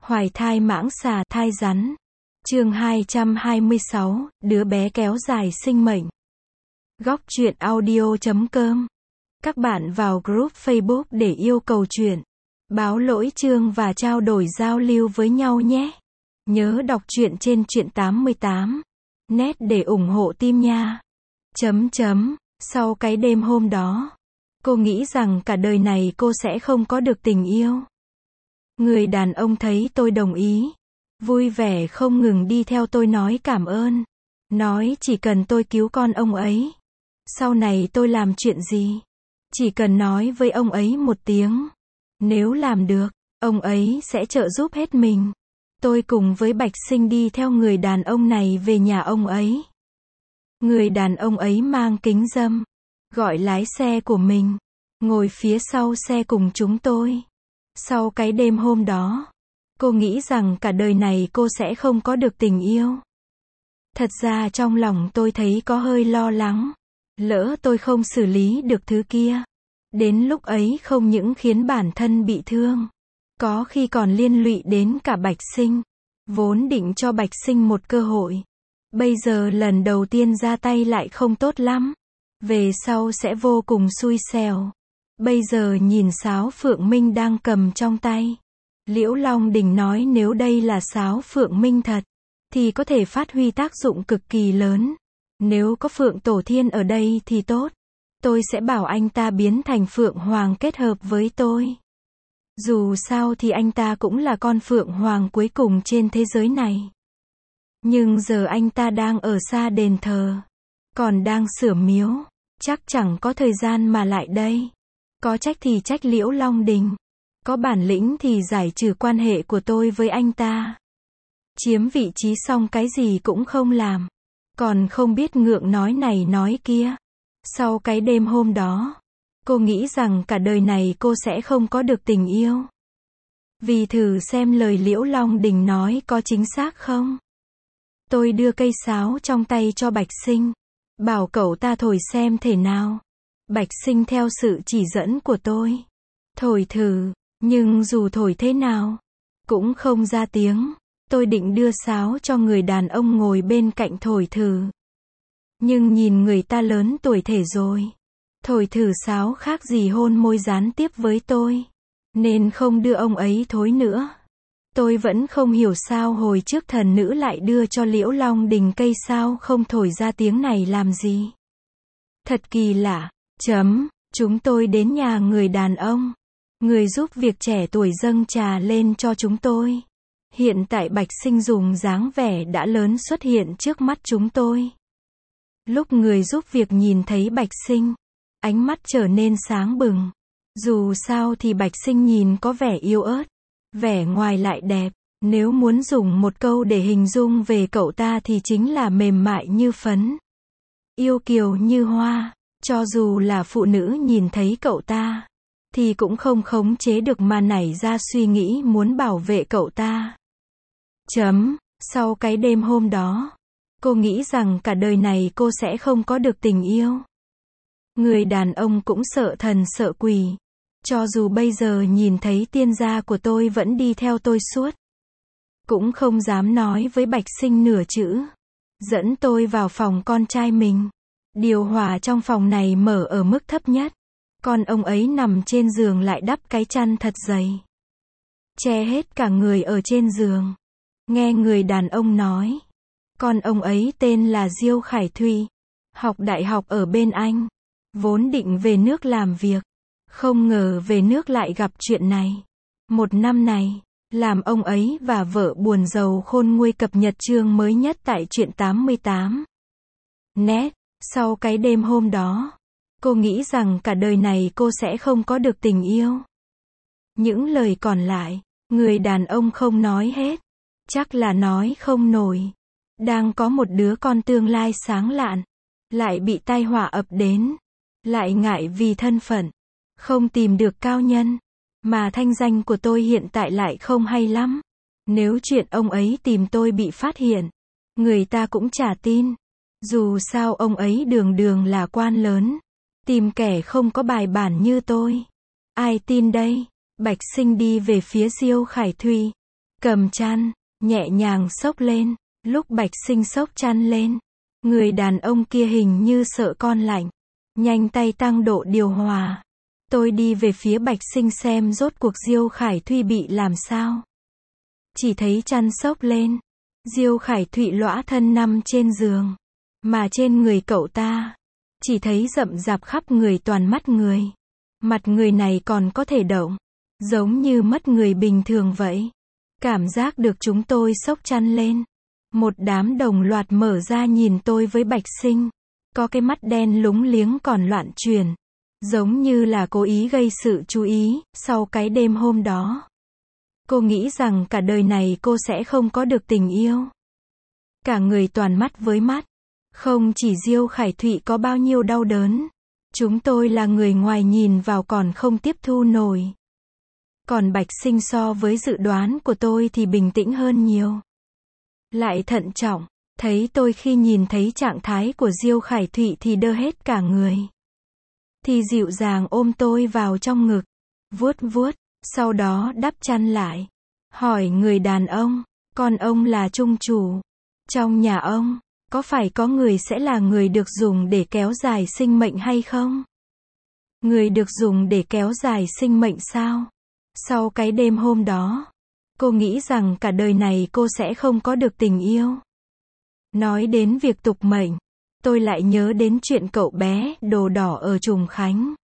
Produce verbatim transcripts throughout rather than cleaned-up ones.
Hoài thai mãng xà thai rắn. Chương hai trăm hai mươi sáu, đứa bé kéo dài sinh mệnh. Góc truyện audio chấm com. Các bạn vào group Facebook để yêu cầu truyện, báo lỗi chương và trao đổi giao lưu với nhau nhé. Nhớ đọc truyện trên truyện tám mươi tám net để ủng hộ team nha. Chấm chấm, sau cái đêm hôm đó, cô nghĩ rằng cả đời này cô sẽ không có được tình yêu. Người đàn ông thấy tôi đồng ý, vui vẻ không ngừng đi theo tôi nói cảm ơn, nói chỉ cần tôi cứu con ông ấy, sau này tôi làm chuyện gì, chỉ cần nói với ông ấy một tiếng, nếu làm được, ông ấy sẽ trợ giúp hết mình. Tôi cùng với Bạch Sinh đi theo người đàn ông này về nhà ông ấy. Người đàn ông ấy mang kính râm, gọi lái xe của mình, ngồi phía sau xe cùng chúng tôi. Sau cái đêm hôm đó, cô nghĩ rằng cả đời này cô sẽ không có được tình yêu. Thật ra trong lòng tôi thấy có hơi lo lắng, lỡ tôi không xử lý được thứ kia, đến lúc ấy không những khiến bản thân bị thương, có khi còn liên lụy đến cả Bạch Sinh. Vốn định cho Bạch Sinh một cơ hội, bây giờ lần đầu tiên ra tay lại không tốt lắm, về sau sẽ vô cùng xui xẻo. Bây giờ nhìn sáo Phượng Minh đang cầm trong tay, Liễu Long Đình nói nếu đây là sáo Phượng Minh thật, thì có thể phát huy tác dụng cực kỳ lớn. Nếu có Phượng Tổ Thiên ở đây thì tốt, tôi sẽ bảo anh ta biến thành Phượng Hoàng kết hợp với tôi. Dù sao thì anh ta cũng là con Phượng Hoàng cuối cùng trên thế giới này. Nhưng giờ anh ta đang ở xa đền thờ, còn đang sửa miếu, chắc chẳng có thời gian mà lại đây. Có trách thì trách Liễu Long Đình, có bản lĩnh thì giải trừ quan hệ của tôi với anh ta. Chiếm vị trí xong cái gì cũng không làm, còn không biết ngượng nói này nói kia. Sau cái đêm hôm đó, cô nghĩ rằng cả đời này cô sẽ không có được tình yêu. Vì thử xem lời Liễu Long Đình nói có chính xác không. Tôi đưa cây sáo trong tay cho Bạch Sinh, bảo cậu ta thổi xem thế nào. Bạch Sinh theo sự chỉ dẫn của tôi, thổi thử, nhưng dù thổi thế nào, cũng không ra tiếng. Tôi định đưa sáo cho người đàn ông ngồi bên cạnh thổi thử. Nhưng nhìn người ta lớn tuổi thể rồi, thổi thử sáo khác gì hôn môi gián tiếp với tôi, nên không đưa ông ấy thổi nữa. Tôi vẫn không hiểu sao hồi trước thần nữ lại đưa cho Liễu Long Đình cây sao không thổi ra tiếng này làm gì. Thật kỳ lạ. Chấm, chúng tôi đến nhà người đàn ông. Người giúp việc trẻ tuổi dâng trà lên cho chúng tôi. Hiện tại Bạch Sinh dùng dáng vẻ đã lớn xuất hiện trước mắt chúng tôi. Lúc người giúp việc nhìn thấy Bạch Sinh, ánh mắt trở nên sáng bừng. Dù sao thì Bạch Sinh nhìn có vẻ yếu ớt, vẻ ngoài lại đẹp. Nếu muốn dùng một câu để hình dung về cậu ta thì chính là mềm mại như phấn, yêu kiều như hoa. Cho dù là phụ nữ nhìn thấy cậu ta, thì cũng không khống chế được mà nảy ra suy nghĩ muốn bảo vệ cậu ta. Chấm, sau cái đêm hôm đó, cô nghĩ rằng cả đời này cô sẽ không có được tình yêu. Người đàn ông cũng sợ thần sợ quỷ. Cho dù bây giờ nhìn thấy tiên gia của tôi vẫn đi theo tôi suốt, cũng không dám nói với Bạch Sinh nửa chữ. Dẫn tôi vào phòng con trai mình. Điều hòa trong phòng này mở ở mức thấp nhất. Con ông ấy nằm trên giường lại đắp cái chăn thật dày, che hết cả người ở trên giường. Nghe người đàn ông nói, con ông ấy tên là Diêu Khải Thụy, học đại học ở bên Anh, vốn định về nước làm việc, không ngờ về nước lại gặp chuyện này. Một năm này, làm ông ấy và vợ buồn rầu khôn nguôi cập nhật chương mới nhất tại truyện tám mươi tám net. Sau cái đêm hôm đó, cô nghĩ rằng cả đời này cô sẽ không có được tình yêu. Những lời còn lại, người đàn ông không nói hết. Chắc là nói không nổi. Đang có một đứa con tương lai sáng lạn, lại bị tai họa ập đến. Lại ngại vì thân phận, không tìm được cao nhân. Mà thanh danh của tôi hiện tại lại không hay lắm. Nếu chuyện ông ấy tìm tôi bị phát hiện, người ta cũng chả tin. Dù sao ông ấy đường đường là quan lớn, tìm kẻ không có bài bản như tôi, ai tin đây? Bạch Sinh đi về phía Diêu Khải Thụy, cầm chăn, nhẹ nhàng xốc lên. Lúc Bạch Sinh xốc chăn lên, người đàn ông kia hình như sợ con lạnh, nhanh tay tăng độ điều hòa. Tôi đi về phía Bạch Sinh xem rốt cuộc Diêu Khải Thuy bị làm sao. Chỉ thấy chăn xốc lên, Diêu Khải Thụy lõa thân nằm trên giường, mà trên người cậu ta, chỉ thấy rậm rạp khắp người toàn mắt người. Mặt người này còn có thể động, giống như mất người bình thường vậy. Cảm giác được chúng tôi xốc chăn lên. Một đám đồng loạt mở ra nhìn tôi với Bạch Sinh. Có cái mắt đen lúng liếng còn loạn chuyển. Giống như là cố ý gây sự chú ý, sau cái đêm hôm đó. Cô nghĩ rằng cả đời này cô sẽ không có được tình yêu. Cả người toàn mắt với mắt. Không chỉ Diêu Khải Thụy có bao nhiêu đau đớn. Chúng tôi là người ngoài nhìn vào còn không tiếp thu nổi. Còn Bạch Sinh so với dự đoán của tôi thì bình tĩnh hơn nhiều. Lại thận trọng, thấy tôi khi nhìn thấy trạng thái của Diêu Khải Thụy thì đơ hết cả người. Thì dịu dàng ôm tôi vào trong ngực, vuốt vuốt, sau đó đắp chăn lại. Hỏi người đàn ông, con ông là trung chủ. Trong nhà ông, có phải có người sẽ là người được dùng để kéo dài sinh mệnh hay không? Người được dùng để kéo dài sinh mệnh sao? Sau cái đêm hôm đó, cô nghĩ rằng cả đời này cô sẽ không có được tình yêu. Nói đến việc tục mệnh, tôi lại nhớ đến chuyện cậu bé đồ đỏ ở Trùng Khánh.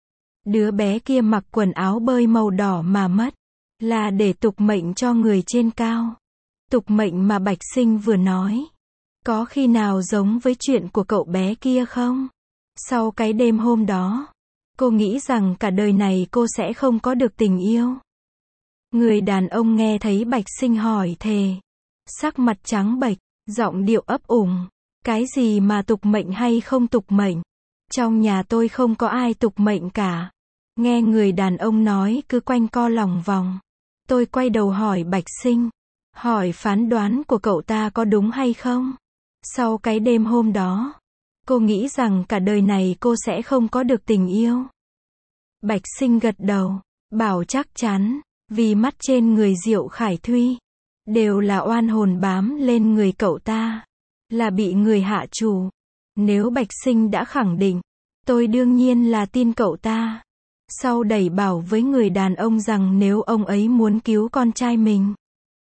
Đứa bé kia mặc quần áo bơi màu đỏ mà mất, là để tục mệnh cho người trên cao. Tục mệnh mà Bạch Sinh vừa nói, có khi nào giống với chuyện của cậu bé kia không? Sau cái đêm hôm đó, cô nghĩ rằng cả đời này cô sẽ không có được tình yêu. Người đàn ông nghe thấy Bạch Sinh hỏi thề, sắc mặt trắng bệch, giọng điệu ấp ủng. Cái gì mà tục mệnh hay không tục mệnh? Trong nhà tôi không có ai tục mệnh cả. Nghe người đàn ông nói cứ quanh co lòng vòng. Tôi quay đầu hỏi Bạch Sinh, hỏi phán đoán của cậu ta có đúng hay không? Sau cái đêm hôm đó, cô nghĩ rằng cả đời này cô sẽ không có được tình yêu. Bạch Sinh gật đầu, bảo chắc chắn, vì mắt trên người Diệu Khải Thuy, đều là oan hồn bám lên người cậu ta, là bị người hạ chủ. Nếu Bạch Sinh đã khẳng định, tôi đương nhiên là tin cậu ta. Sau đẩy bảo với người đàn ông rằng nếu ông ấy muốn cứu con trai mình,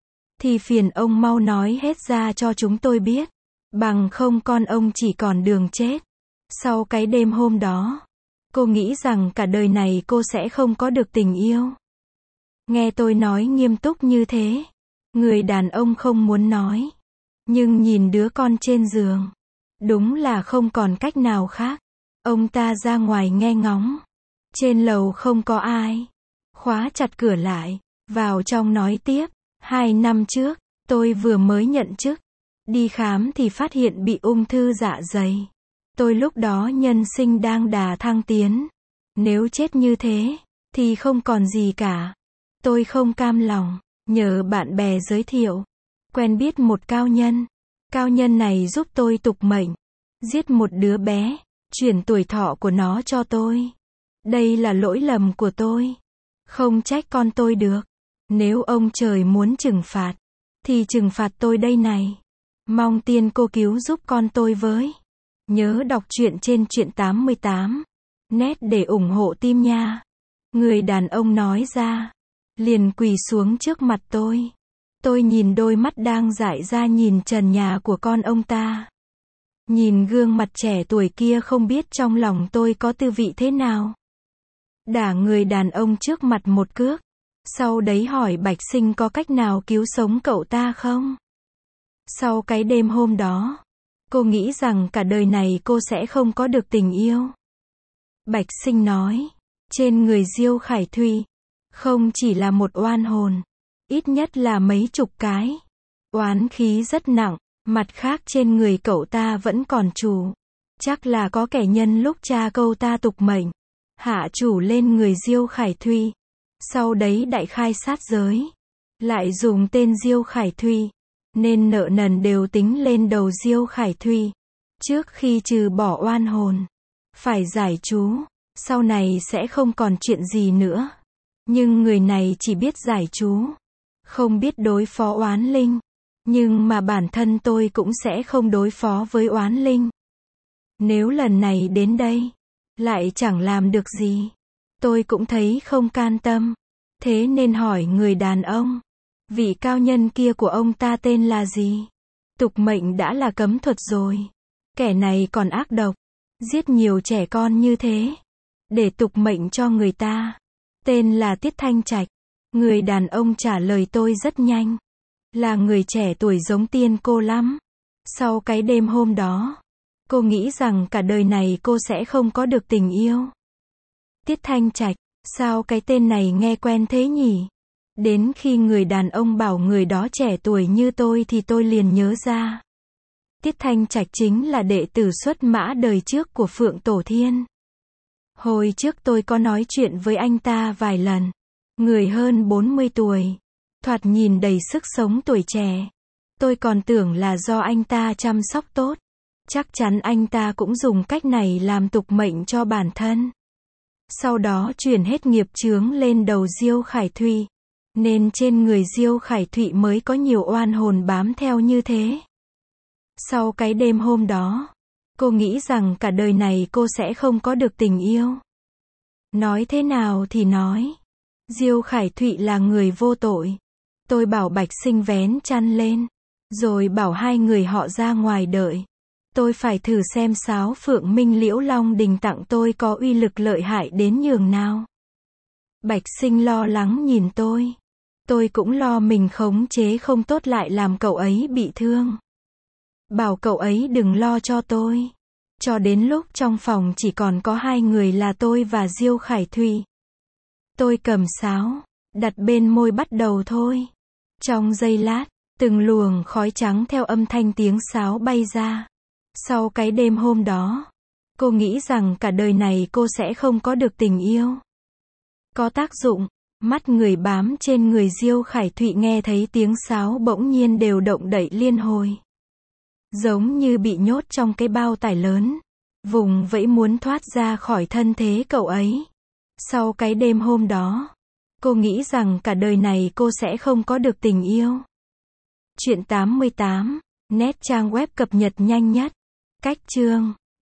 thì phiền ông mau nói hết ra cho chúng tôi biết. Bằng không con ông chỉ còn đường chết. Sau cái đêm hôm đó, cô nghĩ rằng cả đời này cô sẽ không có được tình yêu. Nghe tôi nói nghiêm túc như thế, người đàn ông không muốn nói. Nhưng nhìn đứa con trên giường, đúng là không còn cách nào khác. Ông ta ra ngoài nghe ngóng. Trên lầu không có ai. Khóa chặt cửa lại, vào trong nói tiếp. Hai năm trước, tôi vừa mới nhận chức. Đi khám thì phát hiện bị ung thư dạ dày. Tôi lúc đó nhân sinh đang đà thăng tiến. Nếu chết như thế, thì không còn gì cả. Tôi không cam lòng, nhờ bạn bè giới thiệu. Quen biết một cao nhân. Cao nhân này giúp tôi tục mệnh. Giết một đứa bé, chuyển tuổi thọ của nó cho tôi. Đây là lỗi lầm của tôi. Không trách con tôi được. Nếu ông trời muốn trừng phạt, thì trừng phạt tôi đây này. Mong tiên cô cứu giúp con tôi với. Nhớ đọc truyện trên truyện tám mươi tám. Net để ủng hộ team nha. Người đàn ông nói ra, liền quỳ xuống trước mặt tôi. Tôi nhìn đôi mắt đang dại ra nhìn trần nhà của con ông ta. Nhìn gương mặt trẻ tuổi kia không biết trong lòng tôi có tư vị thế nào. Đả người đàn ông trước mặt một cước. Sau đấy hỏi Bạch Sinh có cách nào cứu sống cậu ta không? Sau cái đêm hôm đó, cô nghĩ rằng cả đời này cô sẽ không có được tình yêu. Bạch Sinh nói, trên người Diêu Khải Thụy, không chỉ là một oan hồn, ít nhất là mấy chục cái. Oán khí rất nặng, mặt khác trên người cậu ta vẫn còn chủ. Chắc là có kẻ nhân lúc cha cậu ta tục mệnh, hạ chủ lên người Diêu Khải Thụy. Sau đấy đại khai sát giới, lại dùng tên Diêu Khải Thụy, nên nợ nần đều tính lên đầu Diêu Khải Thụy. Trước khi trừ bỏ oan hồn, phải giải chú, sau này sẽ không còn chuyện gì nữa. Nhưng người này chỉ biết giải chú, không biết đối phó oán linh. Nhưng mà bản thân tôi cũng sẽ không đối phó với oán linh. Nếu lần này đến đây, lại chẳng làm được gì, tôi cũng thấy không can tâm. Thế nên hỏi người đàn ông, vị cao nhân kia của ông ta tên là gì? Tục mệnh đã là cấm thuật rồi. Kẻ này còn ác độc, giết nhiều trẻ con như thế, để tục mệnh cho người ta. Tên là Tiết Thanh Trạch. Người đàn ông trả lời tôi rất nhanh. Là người trẻ tuổi giống tiên cô lắm. Sau cái đêm hôm đó, cô nghĩ rằng cả đời này cô sẽ không có được tình yêu. Tiết Thanh Trạch, sao cái tên này nghe quen thế nhỉ? Đến khi người đàn ông bảo người đó trẻ tuổi như tôi thì tôi liền nhớ ra. Tiết Thanh Trạch chính là đệ tử xuất mã đời trước của Phượng Tổ Thiên. Hồi trước tôi có nói chuyện với anh ta vài lần. Người hơn bốn mươi tuổi, thoạt nhìn đầy sức sống tuổi trẻ. Tôi còn tưởng là do anh ta chăm sóc tốt. Chắc chắn anh ta cũng dùng cách này làm tục mệnh cho bản thân. Sau đó chuyển hết nghiệp chướng lên đầu Diêu Khải Thụy. Nên trên người Diêu Khải Thụy mới có nhiều oan hồn bám theo như thế. Sau cái đêm hôm đó, cô nghĩ rằng cả đời này cô sẽ không có được tình yêu. Nói thế nào thì nói, Diêu Khải Thụy là người vô tội. Tôi bảo Bạch Sinh vén chăn lên, rồi bảo hai người họ ra ngoài đợi. Tôi phải thử xem sáo Phượng Minh Liễu Long Đình tặng tôi có uy lực lợi hại đến nhường nào. Bạch Sinh lo lắng nhìn tôi. Tôi cũng lo mình khống chế không tốt lại làm cậu ấy bị thương. Bảo cậu ấy đừng lo cho tôi. Cho đến lúc trong phòng chỉ còn có hai người là tôi và Diêu Khải Thụy. Tôi cầm sáo, đặt bên môi bắt đầu thôi. Trong giây lát, từng luồng khói trắng theo âm thanh tiếng sáo bay ra. Sau cái đêm hôm đó, cô nghĩ rằng cả đời này cô sẽ không có được tình yêu. Có tác dụng, mắt người bám trên người Diêu Khải Thụy nghe thấy tiếng sáo bỗng nhiên đều động đậy liên hồi. Giống như bị nhốt trong cái bao tải lớn, vùng vẫy muốn thoát ra khỏi thân thế cậu ấy. Sau cái đêm hôm đó, cô nghĩ rằng cả đời này cô sẽ không có được tình yêu. Truyện tám mươi tám, net trang web cập nhật nhanh nhất. Cách chương